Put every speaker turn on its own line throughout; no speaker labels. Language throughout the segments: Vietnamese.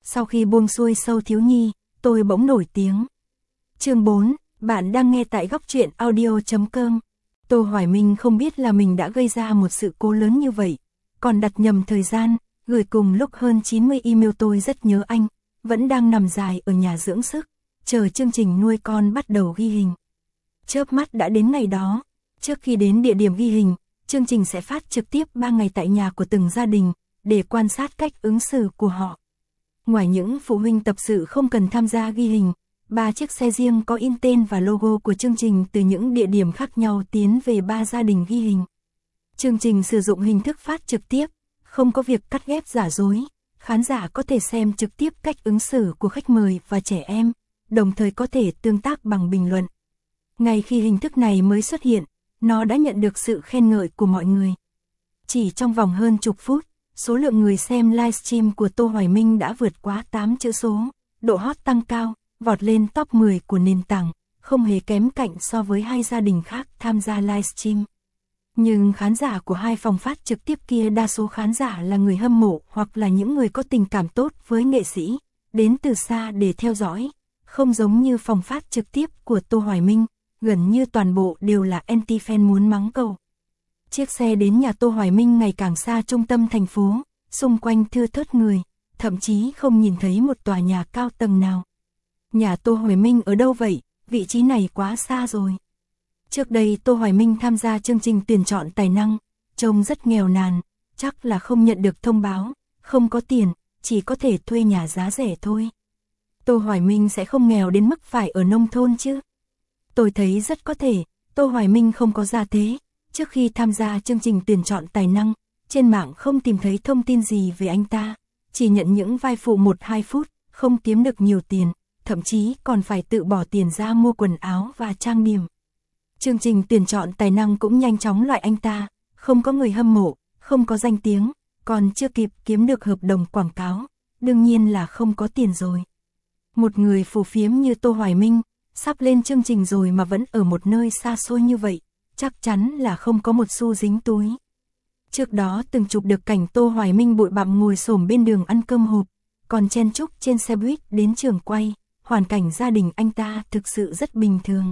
Sau khi buông xuôi Sâu thiếu nhi, tôi bỗng nổi tiếng. Chương 4, bạn đang nghe tại góc truyện audio.com. Tô Hoài Minh không biết là mình đã gây ra một sự cố lớn như vậy, còn đặt nhầm thời gian, gửi cùng lúc hơn 90 email. Tôi rất nhớ anh, vẫn đang nằm dài ở nhà dưỡng sức, chờ chương trình nuôi con bắt đầu ghi hình. Chớp mắt đã đến ngày đó, trước khi đến địa điểm ghi hình, chương trình sẽ phát trực tiếp 3 ngày tại nhà của từng gia đình, để quan sát cách ứng xử của họ. Ngoài những phụ huynh tập sự không cần tham gia ghi hình, 3 chiếc xe riêng có in tên và logo của chương trình từ những địa điểm khác nhau tiến về 3 gia đình ghi hình. Chương trình sử dụng hình thức phát trực tiếp, không có việc cắt ghép giả dối, khán giả có thể xem trực tiếp cách ứng xử của khách mời và trẻ em, đồng thời có thể tương tác bằng bình luận. Ngay khi hình thức này mới xuất hiện, nó đã nhận được sự khen ngợi của mọi người. Chỉ trong vòng hơn chục phút, số lượng người xem livestream của Tô Hoài Minh đã vượt quá 8 chữ số, độ hot tăng cao, vọt lên top 10 của nền tảng, không hề kém cạnh so với 2 gia đình khác tham gia livestream. Nhưng khán giả của 2 phòng phát trực tiếp kia đa số khán giả là người hâm mộ hoặc là những người có tình cảm tốt với nghệ sĩ, đến từ xa để theo dõi, không giống như phòng phát trực tiếp của Tô Hoài Minh, gần như toàn bộ đều là anti-fan muốn mắng cầu. Chiếc xe đến nhà Tô Hoài Minh ngày càng xa trung tâm thành phố, xung quanh thưa thớt người, thậm chí không nhìn thấy một tòa nhà cao tầng nào. Nhà Tô Hoài Minh ở đâu vậy? Vị trí này quá xa rồi. Trước đây Tô Hoài Minh tham gia chương trình tuyển chọn tài năng, trông rất nghèo nàn, chắc là không nhận được thông báo, không có tiền, chỉ có thể thuê nhà giá rẻ thôi. Tô Hoài Minh sẽ không nghèo đến mức phải ở nông thôn chứ? Tôi thấy rất có thể, Tô Hoài Minh không có gia thế. Trước khi tham gia chương trình tuyển chọn tài năng, trên mạng không tìm thấy thông tin gì về anh ta, chỉ nhận những vai phụ 1-2 phút, không kiếm được nhiều tiền, thậm chí còn phải tự bỏ tiền ra mua quần áo và trang điểm. Chương trình tuyển chọn tài năng cũng nhanh chóng loại anh ta, không có người hâm mộ, không có danh tiếng, còn chưa kịp kiếm được hợp đồng quảng cáo, đương nhiên là không có tiền rồi. Một người phù phiếm như Tô Hoài Minh, sắp lên chương trình rồi mà vẫn ở một nơi xa xôi như vậy, chắc chắn là không có một xu dính túi. Trước đó từng chụp được cảnh Tô Hoài Minh bụi bặm ngồi xổm bên đường ăn cơm hộp, còn chen chúc trên xe buýt đến trường quay, hoàn cảnh gia đình anh ta thực sự rất bình thường.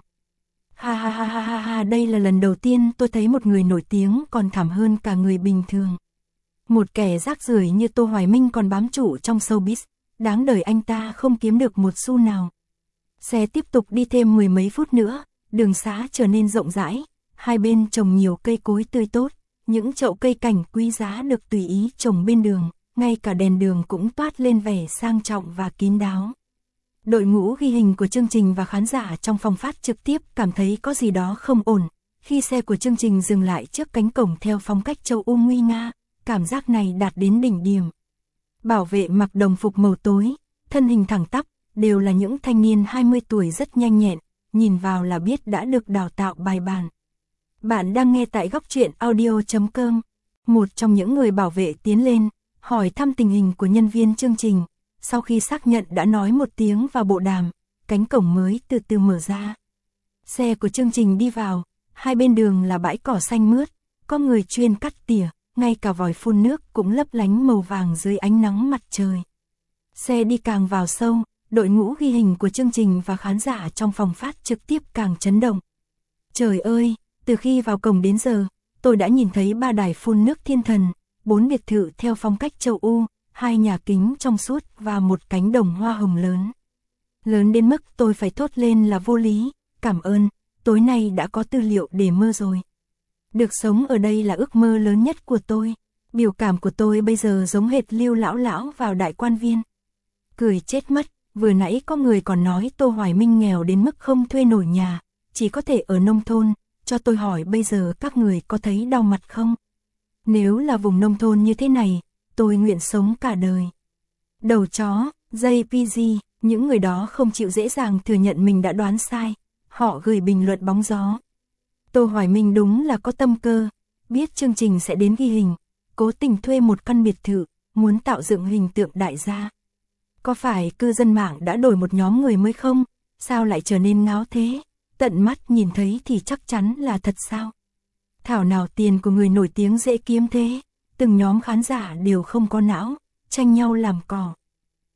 Ha ha ha ha ha ha, đây là lần đầu tiên tôi thấy một người nổi tiếng còn thảm hơn cả người bình thường. Một kẻ rác rưởi như Tô Hoài Minh còn bám trụ trong showbiz, đáng đời anh ta không kiếm được một xu nào. Xe tiếp tục đi thêm 10 mấy phút nữa, đường xá trở nên rộng rãi, hai bên trồng nhiều cây cối tươi tốt, những chậu cây cảnh quý giá được tùy ý trồng bên đường, ngay cả đèn đường cũng toát lên vẻ sang trọng và kín đáo. Đội ngũ ghi hình của chương trình và khán giả trong phòng phát trực tiếp cảm thấy có gì đó không ổn, khi xe của chương trình dừng lại trước cánh cổng theo phong cách châu Âu nguy nga, cảm giác này đạt đến đỉnh điểm. Bảo vệ mặc đồng phục màu tối, thân hình thẳng tắp, đều là những thanh niên 20 tuổi rất nhanh nhẹn, nhìn vào là biết đã được đào tạo bài bản. Bạn đang nghe tại góc truyện audio.com. Một trong những người bảo vệ tiến lên, hỏi thăm tình hình của nhân viên chương trình. Sau khi xác nhận đã nói một tiếng vào bộ đàm, cánh cổng mới từ từ mở ra. Xe của chương trình đi vào, hai bên đường là bãi cỏ xanh mướt, có người chuyên cắt tỉa, ngay cả vòi phun nước cũng lấp lánh màu vàng dưới ánh nắng mặt trời. Xe đi càng vào sâu, đội ngũ ghi hình của chương trình và khán giả trong phòng phát trực tiếp càng chấn động. Trời ơi, từ khi vào cổng đến giờ, tôi đã nhìn thấy 3 đài phun nước thiên thần, 4 biệt thự theo phong cách châu Âu, 2 nhà kính trong suốt và một cánh đồng hoa hồng lớn. Lớn đến mức tôi phải thốt lên là vô lý, cảm ơn, tối nay đã có tư liệu để mơ rồi. Được sống ở đây là ước mơ lớn nhất của tôi, biểu cảm của tôi bây giờ giống hệt Lưu lão vào Đại Quan Viên. Cười chết mất, vừa nãy có người còn nói Tô Hoài Minh nghèo đến mức không thuê nổi nhà, chỉ có thể ở nông thôn, cho tôi hỏi bây giờ các người có thấy đau mặt không? Nếu là vùng nông thôn như thế này, tôi nguyện sống cả đời. Đầu chó, JPG, những người đó không chịu dễ dàng thừa nhận mình đã đoán sai, họ gửi bình luận bóng gió. Tô Hoài Minh đúng là có tâm cơ, biết chương trình sẽ đến ghi hình, cố tình thuê một căn biệt thự, muốn tạo dựng hình tượng đại gia. Có phải cư dân mạng đã đổi một nhóm người mới không? Sao lại trở nên ngáo thế? Tận mắt nhìn thấy thì chắc chắn là thật sao? Thảo nào tiền của người nổi tiếng dễ kiếm thế? Từng nhóm khán giả đều không có não, tranh nhau làm cỏ.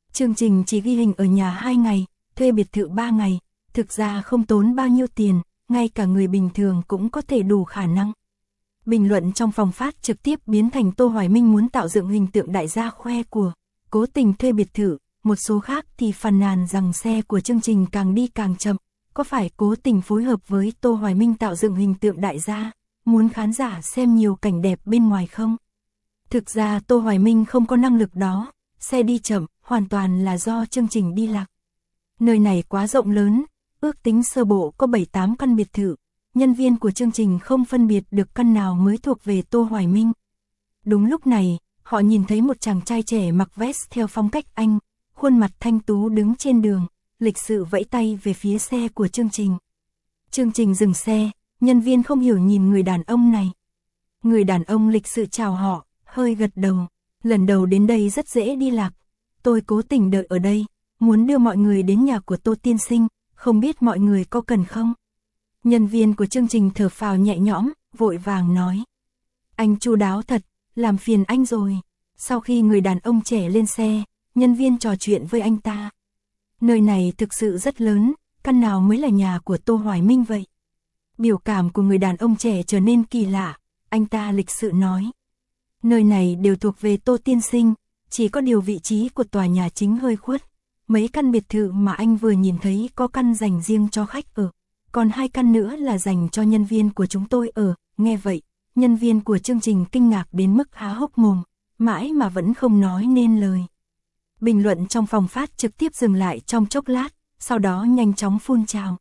Chương trình chỉ ghi hình ở nhà 2 ngày, thuê biệt thự 3 ngày, thực ra không tốn bao nhiêu tiền, ngay cả người bình thường cũng có thể đủ khả năng. Bình luận trong phòng phát trực tiếp biến thành Tô Hoài Minh muốn tạo dựng hình tượng đại gia khoe của, cố tình thuê biệt thự, một số khác thì phàn nàn rằng xe của chương trình càng đi càng chậm, có phải cố tình phối hợp với Tô Hoài Minh tạo dựng hình tượng đại gia, muốn khán giả xem nhiều cảnh đẹp bên ngoài không? Thực ra Tô Hoài Minh không có năng lực đó, xe đi chậm, hoàn toàn là do chương trình đi lạc. Nơi này quá rộng lớn, ước tính sơ bộ có 7-8 căn biệt thự, nhân viên của chương trình không phân biệt được căn nào mới thuộc về Tô Hoài Minh. Đúng lúc này, họ nhìn thấy một chàng trai trẻ mặc vest theo phong cách Anh, khuôn mặt thanh tú đứng trên đường, lịch sự vẫy tay về phía xe của chương trình. Chương trình dừng xe, nhân viên không hiểu nhìn người đàn ông này. Người đàn ông lịch sự chào họ, hơi gật đầu. Lần đầu đến đây rất dễ đi lạc. Tôi cố tình đợi ở đây, muốn đưa mọi người đến nhà của Tô tiên sinh, không biết mọi người có cần không? Nhân viên của chương trình thở phào nhẹ nhõm, vội vàng nói. Anh chu đáo thật, làm phiền anh rồi. Sau khi người đàn ông trẻ lên xe, nhân viên trò chuyện với anh ta. Nơi này thực sự rất lớn, căn nào mới là nhà của Tô Hoài Minh vậy? Biểu cảm của người đàn ông trẻ trở nên kỳ lạ, anh ta lịch sự nói. Nơi này đều thuộc về Tô tiên sinh, chỉ có điều vị trí của tòa nhà chính hơi khuất. Mấy căn biệt thự mà anh vừa nhìn thấy có căn dành riêng cho khách ở, còn 2 căn nữa là dành cho nhân viên của chúng tôi ở. Nghe vậy, nhân viên của chương trình kinh ngạc đến mức há hốc mồm, mãi mà vẫn không nói nên lời. Bình luận trong phòng phát trực tiếp dừng lại trong chốc lát, sau đó nhanh chóng phun trào.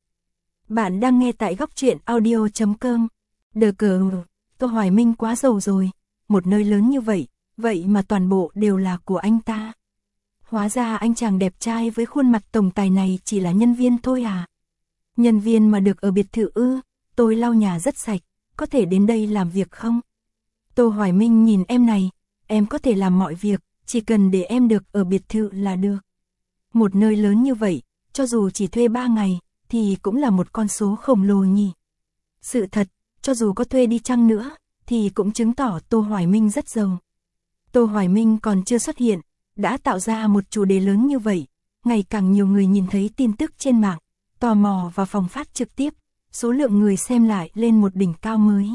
Bạn đang nghe tại góc truyện audio.com. Đờ cờ, Tô Hoài Minh quá giàu rồi, một nơi lớn như vậy, vậy mà toàn bộ đều là của anh ta. Hóa ra anh chàng đẹp trai với khuôn mặt tổng tài này chỉ là nhân viên thôi à? Nhân viên mà được ở biệt thự ư? Tôi lau nhà rất sạch, có thể đến đây làm việc không? Tô Hoài Minh nhìn em này, em có thể làm mọi việc, chỉ cần để em được ở biệt thự là được. Một nơi lớn như vậy, cho dù chỉ thuê 3 ngày, thì cũng là một con số khổng lồ nhỉ. Sự thật, cho dù có thuê đi chăng nữa, thì cũng chứng tỏ Tô Hoài Minh rất giàu. Tô Hoài Minh còn chưa xuất hiện, đã tạo ra một chủ đề lớn như vậy, ngày càng nhiều người nhìn thấy tin tức trên mạng, tò mò vào phòng phát trực tiếp, số lượng người xem lại lên một đỉnh cao mới.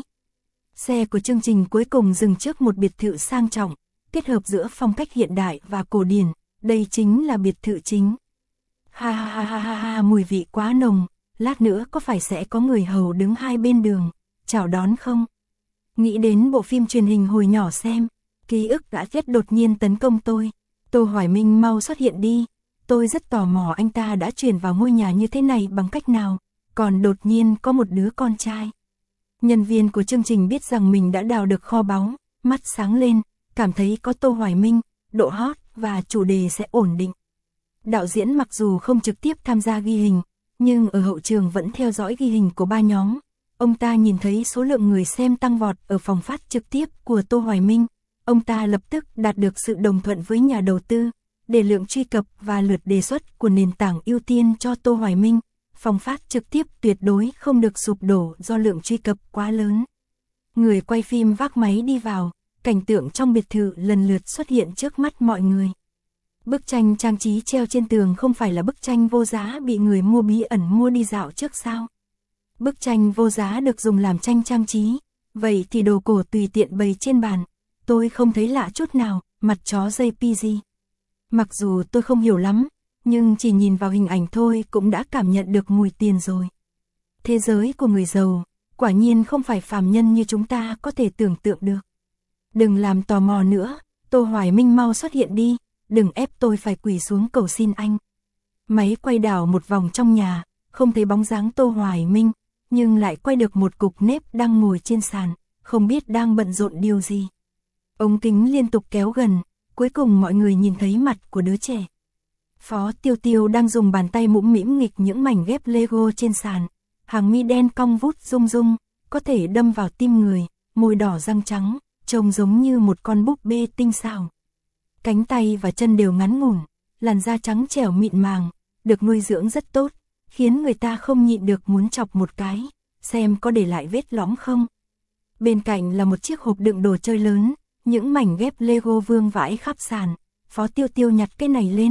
Xe của chương trình cuối cùng dừng trước một biệt thự sang trọng, kết hợp giữa phong cách hiện đại và cổ điển, đây chính là biệt thự chính. Ha ha ha ha ha ha, mùi vị quá nồng, lát nữa có phải sẽ có người hầu đứng hai bên đường, chào đón không? Nghĩ đến bộ phim truyền hình hồi nhỏ xem, ký ức đã chết đột nhiên tấn công tôi. Tô Hoài Minh mau xuất hiện đi, tôi rất tò mò anh ta đã chuyển vào ngôi nhà như thế này bằng cách nào, còn đột nhiên có một đứa con trai. Nhân viên của chương trình biết rằng mình đã đào được kho báu, mắt sáng lên, cảm thấy có Tô Hoài Minh, độ hot và chủ đề sẽ ổn định. Đạo diễn mặc dù không trực tiếp tham gia ghi hình, nhưng ở hậu trường vẫn theo dõi ghi hình của 3 nhóm. Ông ta nhìn thấy số lượng người xem tăng vọt ở phòng phát trực tiếp của Tô Hoài Minh. Ông ta lập tức đạt được sự đồng thuận với nhà đầu tư, để lượng truy cập và lượt đề xuất của nền tảng ưu tiên cho Tô Hoài Minh. Phòng phát trực tiếp tuyệt đối không được sụp đổ do lượng truy cập quá lớn. Người quay phim vác máy đi vào, cảnh tượng trong biệt thự lần lượt xuất hiện trước mắt mọi người. Bức tranh trang trí treo trên tường không phải là bức tranh vô giá bị người mua bí ẩn mua đi dạo trước sao? Bức tranh vô giá được dùng làm tranh trang trí, vậy thì đồ cổ tùy tiện bày trên bàn. Tôi không thấy lạ chút nào, mặt chó JPG. Mặc dù tôi không hiểu lắm, nhưng chỉ nhìn vào hình ảnh thôi cũng đã cảm nhận được mùi tiền rồi. Thế giới của người giàu, quả nhiên không phải phàm nhân như chúng ta có thể tưởng tượng được. Đừng làm tò mò nữa, Tô Hoài Minh mau xuất hiện đi, đừng ép tôi phải quỳ xuống cầu xin anh. Máy quay đảo một vòng trong nhà, không thấy bóng dáng Tô Hoài Minh, nhưng lại quay được một cục nếp đang ngồi trên sàn, không biết đang bận rộn điều gì. Ống kính liên tục kéo gần, cuối cùng mọi người nhìn thấy mặt của đứa trẻ. Phó Tiêu Tiêu đang dùng bàn tay mũm mĩm nghịch những mảnh ghép Lego trên sàn, hàng mi đen cong vút rung rung, có thể đâm vào tim người, môi đỏ răng trắng, trông giống như một con búp bê tinh xảo. Cánh tay và chân đều ngắn ngủn, làn da trắng trẻo mịn màng, được nuôi dưỡng rất tốt, khiến người ta không nhịn được muốn chọc một cái, xem có để lại vết lõm không. Bên cạnh là một chiếc hộp đựng đồ chơi lớn, những mảnh ghép Lego vương vãi khắp sàn. Phó Tiêu Tiêu nhặt cái này lên,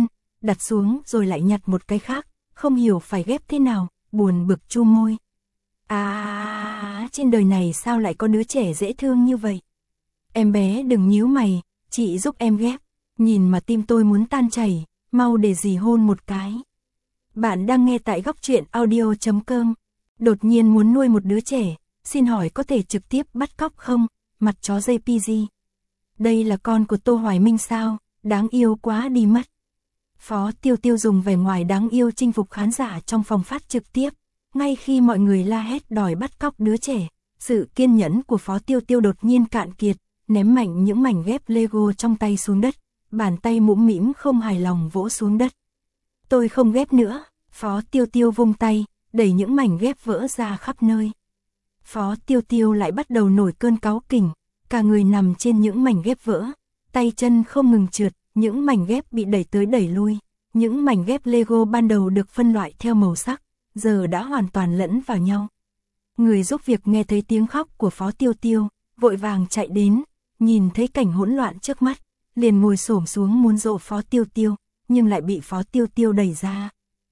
đặt xuống rồi lại nhặt một cái khác, không hiểu phải ghép thế nào, buồn bực chu môi. Trên đời này sao lại có đứa trẻ dễ thương như vậy? Em bé đừng nhíu mày, chị giúp em ghép. Nhìn mà tim tôi muốn tan chảy, mau để dì hôn một cái. Bạn đang nghe tại góc truyện audio.com. Đột nhiên muốn nuôi một đứa trẻ, xin hỏi có thể trực tiếp bắt cóc không? Mặt chó JPG. Đây là con của Tô Hoài Minh sao? Đáng yêu quá đi mất. Phó Tiêu Tiêu dùng vẻ ngoài đáng yêu chinh phục khán giả trong phòng phát trực tiếp. Ngay khi mọi người la hét đòi bắt cóc đứa trẻ, sự kiên nhẫn của Phó Tiêu Tiêu đột nhiên cạn kiệt, ném mạnh những mảnh ghép Lego trong tay xuống đất, bàn tay mũm mĩm không hài lòng vỗ xuống đất. Tôi không ghép nữa, Phó Tiêu Tiêu vung tay, đẩy những mảnh ghép vỡ ra khắp nơi. Phó Tiêu Tiêu lại bắt đầu nổi cơn cáu kỉnh, cả người nằm trên những mảnh ghép vỡ, tay chân không ngừng trượt, những mảnh ghép bị đẩy tới đẩy lui. Những mảnh ghép Lego ban đầu được phân loại theo màu sắc, giờ đã hoàn toàn lẫn vào nhau. Người giúp việc nghe thấy tiếng khóc của Phó Tiêu Tiêu, vội vàng chạy đến, nhìn thấy cảnh hỗn loạn trước mắt, liền ngồi xổm xuống muốn dỗ Phó Tiêu Tiêu, nhưng lại bị Phó Tiêu Tiêu đẩy ra.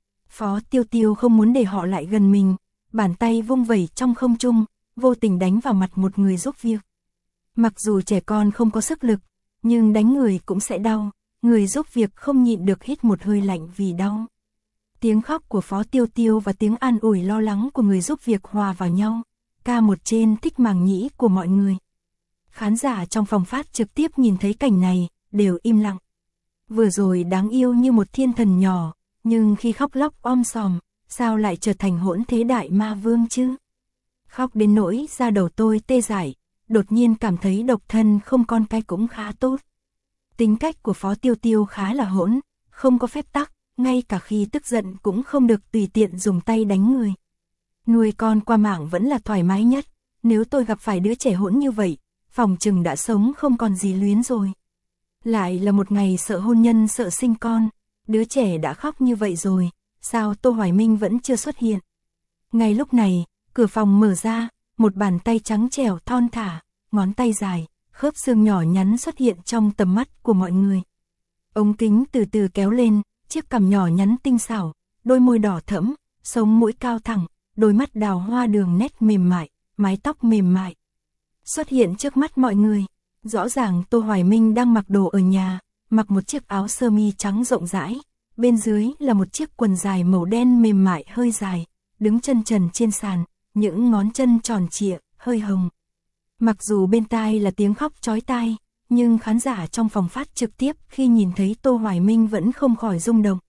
Phó Tiêu Tiêu không muốn để họ lại gần mình, bàn tay vung vẩy trong không trung, vô tình đánh vào mặt một người giúp việc. Mặc dù trẻ con không có sức lực, nhưng đánh người cũng sẽ đau, người giúp việc không nhịn được hít một hơi lạnh vì đau. Tiếng khóc của Phó Tiêu Tiêu và tiếng an ủi lo lắng của người giúp việc hòa vào nhau, ca một trên thích màng nhĩ của mọi người. Khán giả trong phòng phát trực tiếp nhìn thấy cảnh này, đều im lặng. Vừa rồi đáng yêu như một thiên thần nhỏ, nhưng khi khóc lóc sòm, sao lại trở thành hỗn thế đại ma vương chứ? Khóc đến nỗi da đầu tôi tê dại, đột nhiên cảm thấy độc thân không con cái cũng khá tốt. Tính cách của Phó Tiêu Tiêu khá là hỗn, không có phép tắc, ngay cả khi tức giận cũng không được tùy tiện dùng tay đánh người. Nuôi con qua mạng vẫn là thoải mái nhất, nếu tôi gặp phải đứa trẻ hỗn như vậy, phòng chừng đã sống không còn gì luyến rồi. Lại là một ngày sợ hôn nhân sợ sinh con, đứa trẻ đã khóc như vậy rồi, sao Tô Hoài Minh vẫn chưa xuất hiện? Ngay lúc này, cửa phòng mở ra, một bàn tay trắng trẻo thon thả, ngón tay dài, khớp xương nhỏ nhắn xuất hiện trong tầm mắt của mọi người. Ống kính từ từ kéo lên, chiếc cằm nhỏ nhắn tinh xảo, đôi môi đỏ thẫm, sống mũi cao thẳng, đôi mắt đào hoa đường nét mềm mại, mái tóc mềm mại. Xuất hiện trước mắt mọi người, rõ ràng Tô Hoài Minh đang mặc đồ ở nhà, mặc một chiếc áo sơ mi trắng rộng rãi, bên dưới là một chiếc quần dài màu đen mềm mại hơi dài, đứng chân trần trên sàn, những ngón chân tròn trịa, hơi hồng. Mặc dù bên tai là tiếng khóc chói tai, nhưng khán giả trong phòng phát trực tiếp khi nhìn thấy Tô Hoài Minh vẫn không khỏi rung động.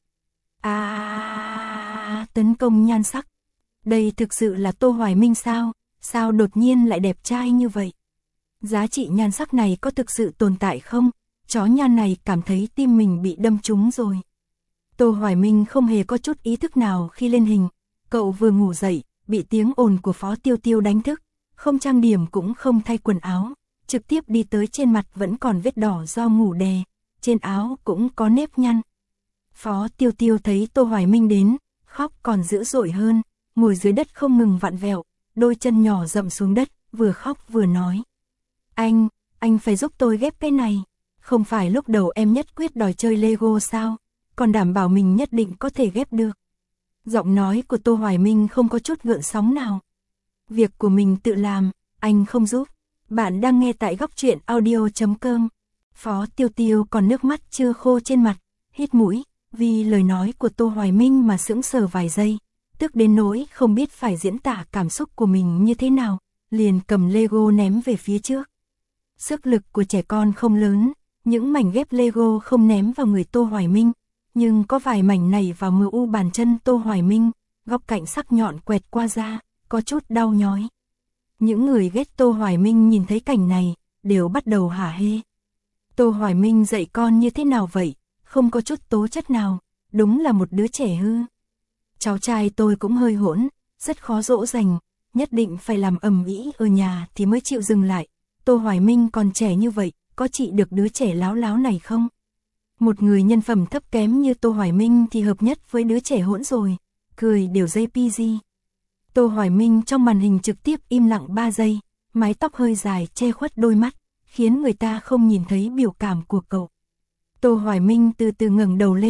Tấn công nhan sắc. Đây thực sự là Tô Hoài Minh sao? Sao đột nhiên lại đẹp trai như vậy? Giá trị nhan sắc này có thực sự tồn tại không? Chó nhan này cảm thấy tim mình bị đâm trúng rồi. Tô Hoài Minh không hề có chút ý thức nào khi lên hình. Cậu vừa ngủ dậy, bị tiếng ồn của Phó Tiêu Tiêu đánh thức, không trang điểm cũng không thay quần áo, trực tiếp đi tới trên mặt vẫn còn vết đỏ do ngủ đè, trên áo cũng có nếp nhăn. Phó Tiêu Tiêu thấy Tô Hoài Minh đến, khóc còn dữ dội hơn, ngồi dưới đất không ngừng vặn vẹo, đôi chân nhỏ dậm xuống đất, vừa khóc vừa nói. Anh phải giúp tôi ghép cái này, không phải lúc đầu em nhất quyết đòi chơi Lego sao, còn đảm bảo mình nhất định có thể ghép được. Giọng nói của Tô Hoài Minh không có chút gợn sóng nào. Việc của mình tự làm, anh không giúp. Bạn đang nghe tại góc truyện audio.com. Phó Tiêu Tiêu còn nước mắt chưa khô trên mặt, hít mũi, vì lời nói của Tô Hoài Minh mà sững sờ vài giây, tức đến nỗi không biết phải diễn tả cảm xúc của mình như thế nào, liền cầm Lego ném về phía trước. Sức lực của trẻ con không lớn, những mảnh ghép Lego không ném vào người Tô Hoài Minh, nhưng có vài mảnh nảy vào mu bàn chân Tô Hoài Minh, góc cạnh sắc nhọn quẹt qua da, có chút đau nhói. Những người ghét Tô Hoài Minh nhìn thấy cảnh này, đều bắt đầu hả hê. Tô Hoài Minh dạy con như thế nào vậy, không có chút tố chất nào, đúng là một đứa trẻ hư. Cháu trai tôi cũng hơi hỗn, rất khó dỗ dành, nhất định phải làm ầm ĩ ở nhà thì mới chịu dừng lại. Tô Hoài Minh còn trẻ như vậy, có trị được đứa trẻ láo láo này không? Một người nhân phẩm thấp kém như Tô Hoài Minh thì hợp nhất với đứa trẻ hỗn rồi, cười đều JPG. Tô Hoài Minh trong màn hình trực tiếp im lặng 3 giây, mái tóc hơi dài che khuất đôi mắt, khiến người ta không nhìn thấy biểu cảm của cậu. Tô Hoài Minh từ từ ngẩng đầu lên,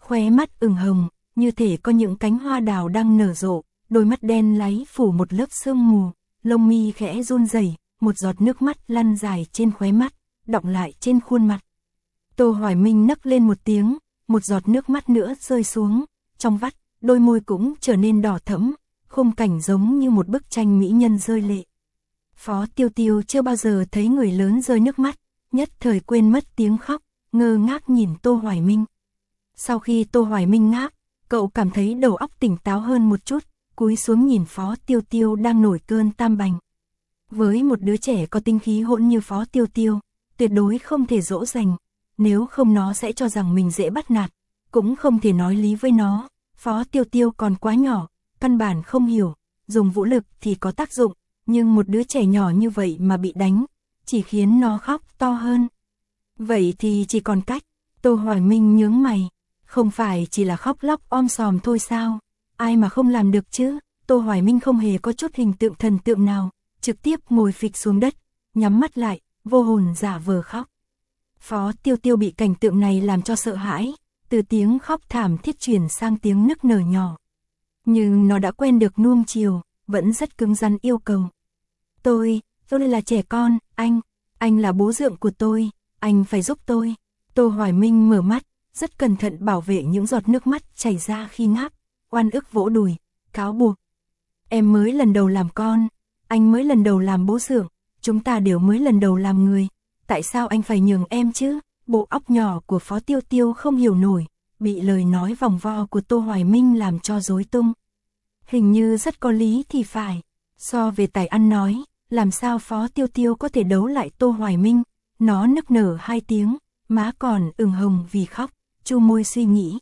khóe mắt ửng hồng, như thể có những cánh hoa đào đang nở rộ, đôi mắt đen láy phủ một lớp sương mù, lông mi khẽ run rẩy, một giọt nước mắt lăn dài trên khóe mắt, đọng lại trên khuôn mặt. Tô Hoài Minh nấc lên một tiếng, một giọt nước mắt nữa rơi xuống, trong vắt, đôi môi cũng trở nên đỏ thẫm, khung cảnh giống như một bức tranh mỹ nhân rơi lệ. Phó Tiêu Tiêu chưa bao giờ thấy người lớn rơi nước mắt, nhất thời quên mất tiếng khóc, ngơ ngác nhìn Tô Hoài Minh. Sau khi Tô Hoài Minh ngáp, cậu cảm thấy đầu óc tỉnh táo hơn một chút, cúi xuống nhìn Phó Tiêu Tiêu đang nổi cơn tam bành. Với một đứa trẻ có tinh khí hỗn như Phó Tiêu Tiêu, tuyệt đối không thể dỗ dành, nếu không nó sẽ cho rằng mình dễ bắt nạt, cũng không thể nói lý với nó. Phó Tiêu Tiêu còn quá nhỏ, căn bản không hiểu, dùng vũ lực thì có tác dụng, nhưng một đứa trẻ nhỏ như vậy mà bị đánh, chỉ khiến nó khóc to hơn. Vậy thì chỉ còn cách, Tô Hoài Minh nhướng mày, không phải chỉ là khóc lóc om sòm thôi sao, ai mà không làm được chứ. Tô Hoài Minh không hề có chút hình tượng thần tượng nào, trực tiếp ngồi phịch xuống đất, nhắm mắt lại, vô hồn giả vờ khóc. Phó Tiêu Tiêu bị cảnh tượng này làm cho sợ hãi, từ tiếng khóc thảm thiết chuyển sang tiếng nức nở nhỏ. Nhưng nó đã quen được nuông chiều, vẫn rất cứng rắn yêu cầu. Tôi là trẻ con, anh là bố dượng của tôi, anh phải giúp tôi. Tô Hoài Minh mở mắt, rất cẩn thận bảo vệ những giọt nước mắt chảy ra khi ngáp, oan ức vỗ đùi, cáo buộc. Em mới lần đầu làm con, anh mới lần đầu làm bố dượng, chúng ta đều mới lần đầu làm người, tại sao anh phải nhường em chứ? Bộ óc nhỏ của Phó Tiêu Tiêu không hiểu nổi, bị lời nói vòng vo của Tô Hoài Minh làm cho rối tung. Hình như rất có lý thì phải, so về tài ăn nói, làm sao Phó Tiêu Tiêu có thể đấu lại Tô Hoài Minh? Nó nức nở 2 tiếng, má còn ửng hồng vì khóc, chu môi suy nghĩ.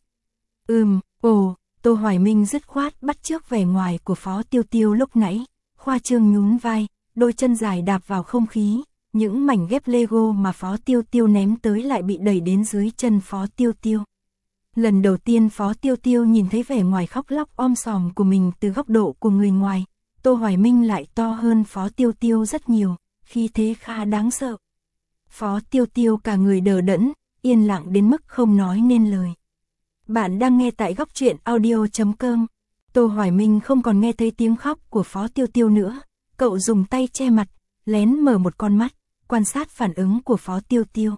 Tô Hoài Minh dứt khoát bắt chước vẻ ngoài của Phó Tiêu Tiêu lúc nãy, khoa trương nhún vai, đôi chân dài đạp vào không khí, những mảnh ghép Lego mà Phó Tiêu Tiêu ném tới lại bị đẩy đến dưới chân Phó Tiêu Tiêu. Lần đầu tiên Phó Tiêu Tiêu nhìn thấy vẻ ngoài khóc lóc om sòm của mình từ góc độ của người ngoài, Tô Hoài Minh lại to hơn Phó Tiêu Tiêu rất nhiều, khí thế khá đáng sợ. Phó Tiêu Tiêu cả người đờ đẫn, yên lặng đến mức không nói nên lời. Bạn đang nghe tại góc truyện audio.com. Tô Hoài Minh không còn nghe thấy tiếng khóc của Phó Tiêu Tiêu nữa, cậu dùng tay che mặt, lén mở một con mắt, quan sát phản ứng của Phó Tiêu Tiêu.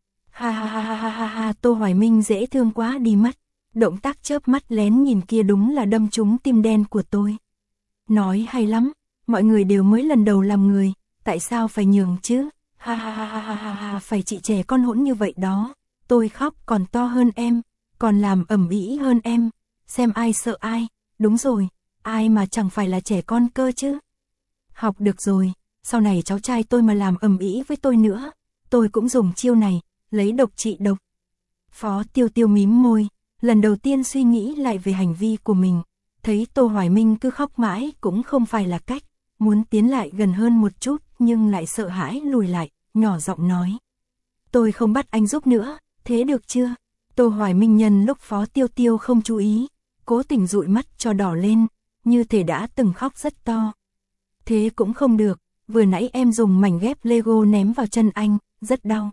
Ha, Tô Hoài Minh dễ thương quá đi mất, động tác chớp mắt lén nhìn kia đúng là đâm trúng tim đen của tôi. Nói hay lắm, mọi người đều mới lần đầu làm người, tại sao phải nhường chứ? Ha, phải chị trẻ con hỗn như vậy đó, tôi khóc còn to hơn em, còn làm ầm ĩ hơn em, xem ai sợ ai, đúng rồi, ai mà chẳng phải là trẻ con cơ chứ. Học được rồi, sau này cháu trai tôi mà làm ầm ĩ với tôi nữa, tôi cũng dùng chiêu này, lấy độc trị độc. Phó Tiêu Tiêu mím môi, lần đầu tiên suy nghĩ lại về hành vi của mình, thấy Tô Hoài Minh cứ khóc mãi cũng không phải là cách, muốn tiến lại gần hơn một chút nhưng lại sợ hãi lùi lại, nhỏ giọng nói. Tôi không bắt anh giúp nữa, thế được chưa? Tô Hoài Minh nhân lúc Phó Tiêu Tiêu không chú ý, cố tình dụi mắt cho đỏ lên, như thể đã từng khóc rất to. Thế cũng không được, vừa nãy em dùng mảnh ghép Lego ném vào chân anh, rất đau.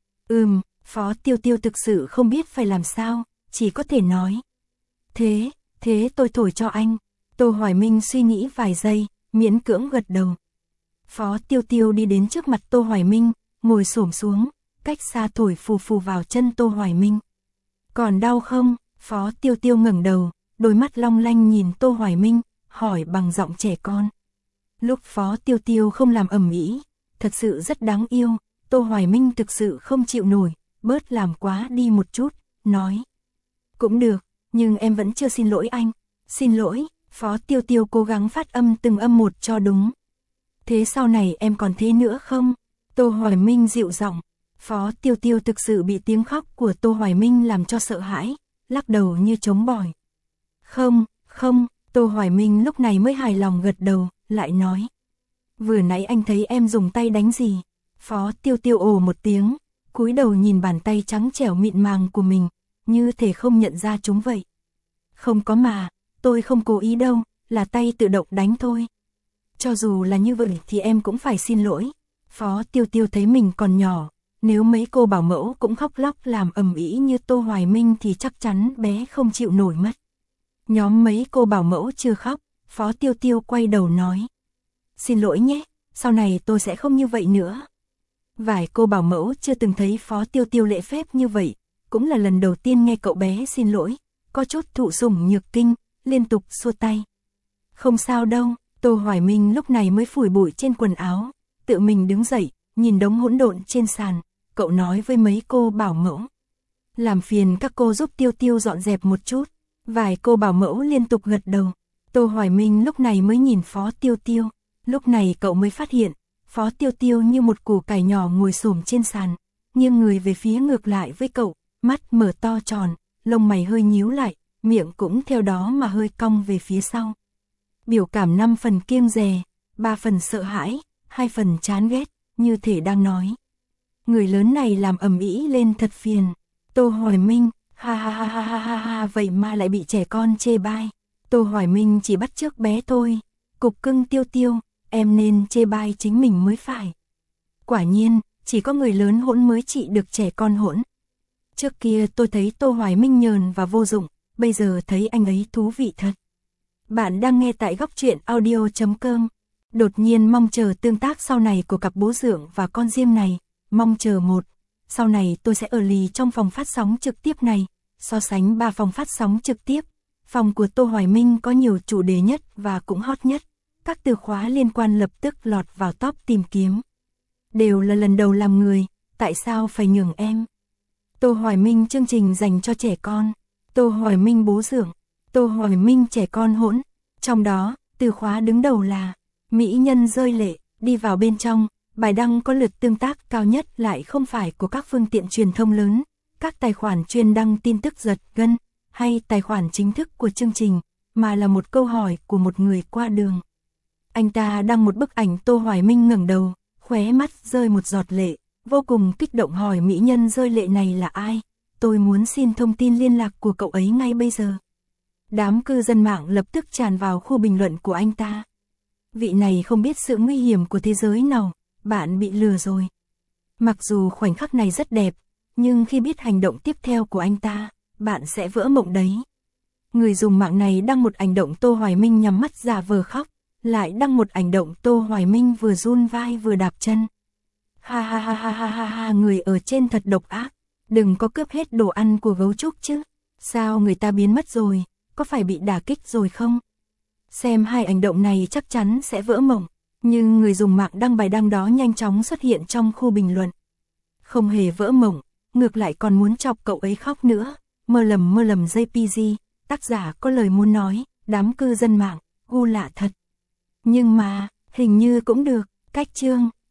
Phó Tiêu Tiêu thực sự không biết phải làm sao, chỉ có thể nói. Thế tôi thổi cho anh. Tô Hoài Minh suy nghĩ vài giây, miễn cưỡng gật đầu. Phó Tiêu Tiêu đi đến trước mặt Tô Hoài Minh, ngồi xổm xuống, cách xa thổi phù phù vào chân Tô Hoài Minh. Còn đau không? Phó Tiêu Tiêu ngẩng đầu, đôi mắt long lanh nhìn Tô Hoài Minh, hỏi bằng giọng trẻ con. Lúc Phó Tiêu Tiêu không làm ầm ĩ, thật sự rất đáng yêu, Tô Hoài Minh thực sự không chịu nổi, bớt làm quá đi một chút, nói. Cũng được, nhưng em vẫn chưa xin lỗi anh. Xin lỗi, Phó Tiêu Tiêu cố gắng phát âm từng âm một cho đúng. Thế sau này em còn thế nữa không? Tô Hoài Minh dịu giọng. Phó Tiêu Tiêu thực sự bị tiếng khóc của Tô Hoài Minh làm cho sợ hãi, lắc đầu như trống bỏi. Không, Tô Hoài Minh lúc này mới hài lòng gật đầu, lại nói. Vừa nãy anh thấy em dùng tay đánh gì? Phó Tiêu Tiêu ồ một tiếng, cúi đầu nhìn bàn tay trắng trẻo mịn màng của mình, như thể không nhận ra chúng vậy. Không có mà, tôi không cố ý đâu, là tay tự động đánh thôi. Cho dù là như vậy thì em cũng phải xin lỗi. Phó Tiêu Tiêu thấy mình còn nhỏ, Nếu mấy cô bảo mẫu cũng khóc lóc làm ầm ĩ như Tô Hoài Minh thì chắc chắn bé không chịu nổi mất. Nhóm mấy cô bảo mẫu chưa khóc, Phó Tiêu Tiêu quay đầu nói. Xin lỗi nhé, sau này tôi sẽ không như vậy nữa. Vài cô bảo mẫu chưa từng thấy Phó Tiêu Tiêu lễ phép như vậy, cũng là lần đầu tiên nghe cậu bé xin lỗi, có chút thụ sủng nhược kinh, liên tục xua tay. Không sao đâu, Tô Hoài Minh lúc này mới phủi bụi trên quần áo, tự mình đứng dậy, nhìn đống hỗn độn trên sàn, cậu nói với mấy cô bảo mẫu. Làm phiền các cô giúp Tiêu Tiêu dọn dẹp một chút, vài cô bảo mẫu liên tục gật đầu. Tô Hoài Minh lúc này mới nhìn Phó Tiêu Tiêu, lúc này cậu mới phát hiện, Phó Tiêu Tiêu như một củ cải nhỏ ngồi xổm trên sàn, nghiêng người về phía ngược lại với cậu, mắt mở to tròn, lông mày hơi nhíu lại, miệng cũng theo đó mà hơi cong về phía sau. Biểu cảm 5 phần kiêng dè, 3 phần sợ hãi, 2 phần chán ghét, như thể đang nói. Người lớn này làm ầm ĩ lên thật phiền. Tô Hoài Minh, ha ha ha ha ha ha ha, vậy mà lại bị trẻ con chê bai. Tô Hoài Minh chỉ bắt chước bé thôi. Cục cưng Tiêu Tiêu, em nên chê bai chính mình mới phải. Quả nhiên, chỉ có người lớn hỗn mới trị được trẻ con hỗn. Trước kia tôi thấy Tô Hoài Minh nhờn và vô dụng, bây giờ thấy anh ấy thú vị thật. Bạn đang nghe tại góc truyện audio.com. Đột nhiên mong chờ tương tác sau này của cặp bố dượng và con diêm này, mong chờ một. Sau này tôi sẽ ở lì trong phòng phát sóng trực tiếp này, so sánh 3 phòng phát sóng trực tiếp. Phòng của Tô Hoài Minh có nhiều chủ đề nhất và cũng hot nhất. Các từ khóa liên quan lập tức lọt vào top tìm kiếm. Đều là lần đầu làm người, tại sao phải nhường em? Tô Hoài Minh chương trình dành cho trẻ con. Tô Hoài Minh bố dượng. Tô Hoài Minh trẻ con hỗn. Trong đó, từ khóa đứng đầu là mỹ nhân rơi lệ. Đi vào bên trong, bài đăng có lượt tương tác cao nhất lại không phải của các phương tiện truyền thông lớn, các tài khoản chuyên đăng tin tức giật gân, hay tài khoản chính thức của chương trình, mà là một câu hỏi của một người qua đường. Anh ta đăng một bức ảnh Tô Hoài Minh ngẩng đầu, khóe mắt rơi một giọt lệ, vô cùng kích động hỏi mỹ nhân rơi lệ này là ai? Tôi muốn xin thông tin liên lạc của cậu ấy ngay bây giờ. Đám cư dân mạng lập tức tràn vào khu bình luận của anh ta. Vị này không biết sự nguy hiểm của thế giới nào, bạn bị lừa rồi. Mặc dù khoảnh khắc này rất đẹp, nhưng khi biết hành động tiếp theo của anh ta, bạn sẽ vỡ mộng đấy. Người dùng mạng này đăng một ảnh động Tô Hoài Minh nhắm mắt giả vờ khóc, lại đăng một ảnh động Tô Hoài Minh vừa run vai vừa đạp chân. Ha ha ha ha ha ha ha, người ở trên thật độc ác, đừng có cướp hết đồ ăn của gấu trúc chứ. Sao người ta biến mất rồi, có phải bị đả kích rồi không? Xem hai ảnh động này chắc chắn sẽ vỡ mộng, nhưng người dùng mạng đăng bài đăng đó nhanh chóng xuất hiện trong khu bình luận. Không hề vỡ mộng, ngược lại còn muốn chọc cậu ấy khóc nữa. Mơ lầm JPG, tác giả có lời muốn nói, đám cư dân mạng, gu lạ thật. Nhưng mà, hình như cũng được, cách chương.